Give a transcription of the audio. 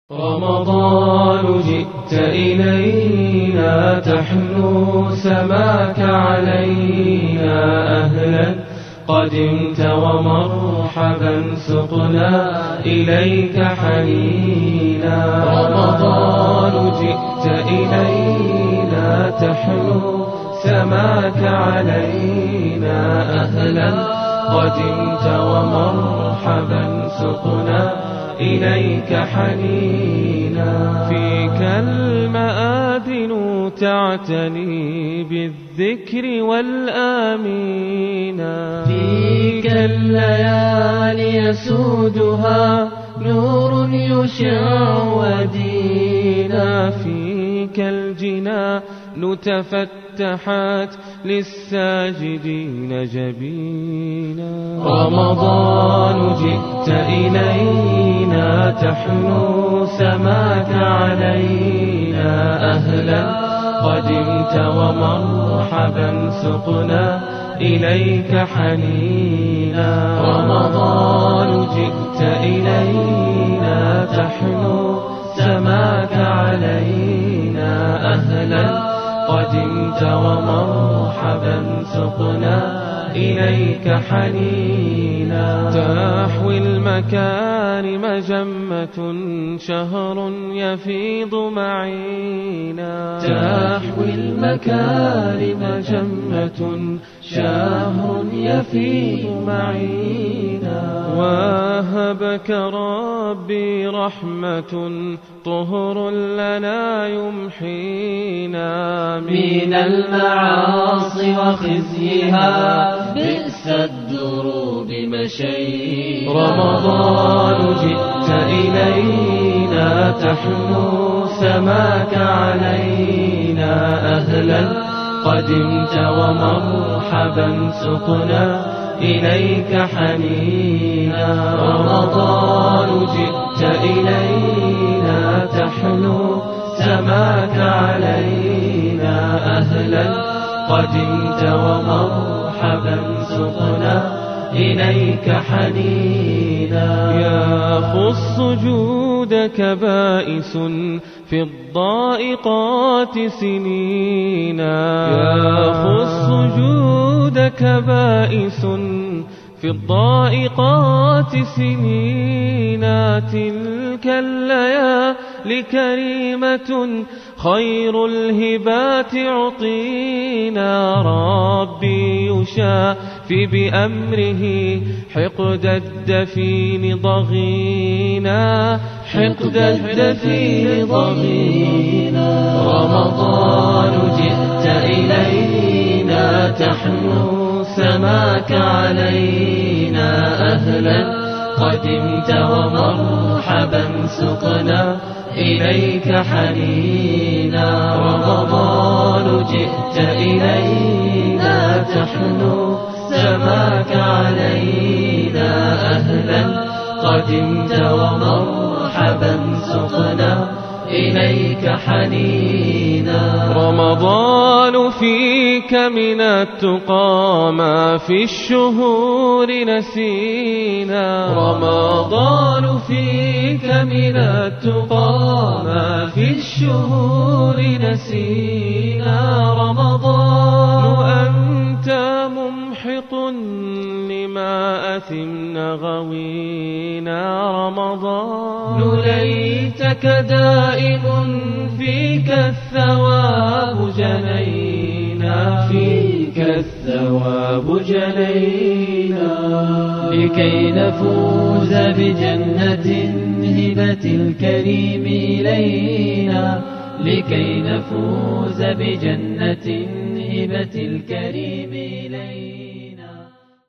رمضان جئت إلينا تحنو سماك علينا أهلا قدمت ومرحبا سقنا إليك حنينا رمضان جئت إلينا تحنو سماك علينا أهلا قدمت ومرحبا سقنا إليك حنينا فيك المآذن تعتني بالذكر والآمينا فيك الليالي يسودها نور يشع ودينا فيك الجنان تفتحت للساجدين جبينا رمضان جئت إلينا تحنو سماك علينا أهلا قدمت ومرحبا سقنا إليك حنينا رمضان جئت إلينا تحنو سماك علينا أهلا قدمت ومرحبا سقنا إليك حنينا تحوي المكارم جمة شهر يفيض معينا تحوي المكارم جمة شهر يفيض معينا وهبك ربي رحمة طهر لنا يمحينا من المعاصي وخزيها بئس الدروب مشينا رمضان جئت إلينا تحنو سماك علينا أهلا قدمت ومرحبا سقنا إليك حنينا رمضان جئت إلينا تحنو سماك علينا أهلا قدمت ومرحبا سقنا إليك حنينا يخص جودك بائس في الضائقات سنينا يخص جودك بائس في الضائقات سنينا تلك الليالي كريمة خير الهبات عطينا ربي يشافي بأمره حقد الدفين ضغينا حقد الدفين ضغينا رمضان جئت إلينا تحنو سماك علينا أهلا قدمت ومرحبا سقنا إليك حنينا رمضان جئت إلينا تحنو سماك علينا أهلا قدمت ومرحبا سقنا إليك حنينا رمضان فيك من التقى ما في الشهور نسينا رمضان فيك من التقى ما في الشهور نسينا رمضان أنت ممحق لما أثمن غوينا رمضان ليتك دائم فيك الثواب جنينا فيك الثواب جنينا لكي نفوز بجنة هبة الكريم إلينا لكي نفوز بجنة هبة الكريم إلينا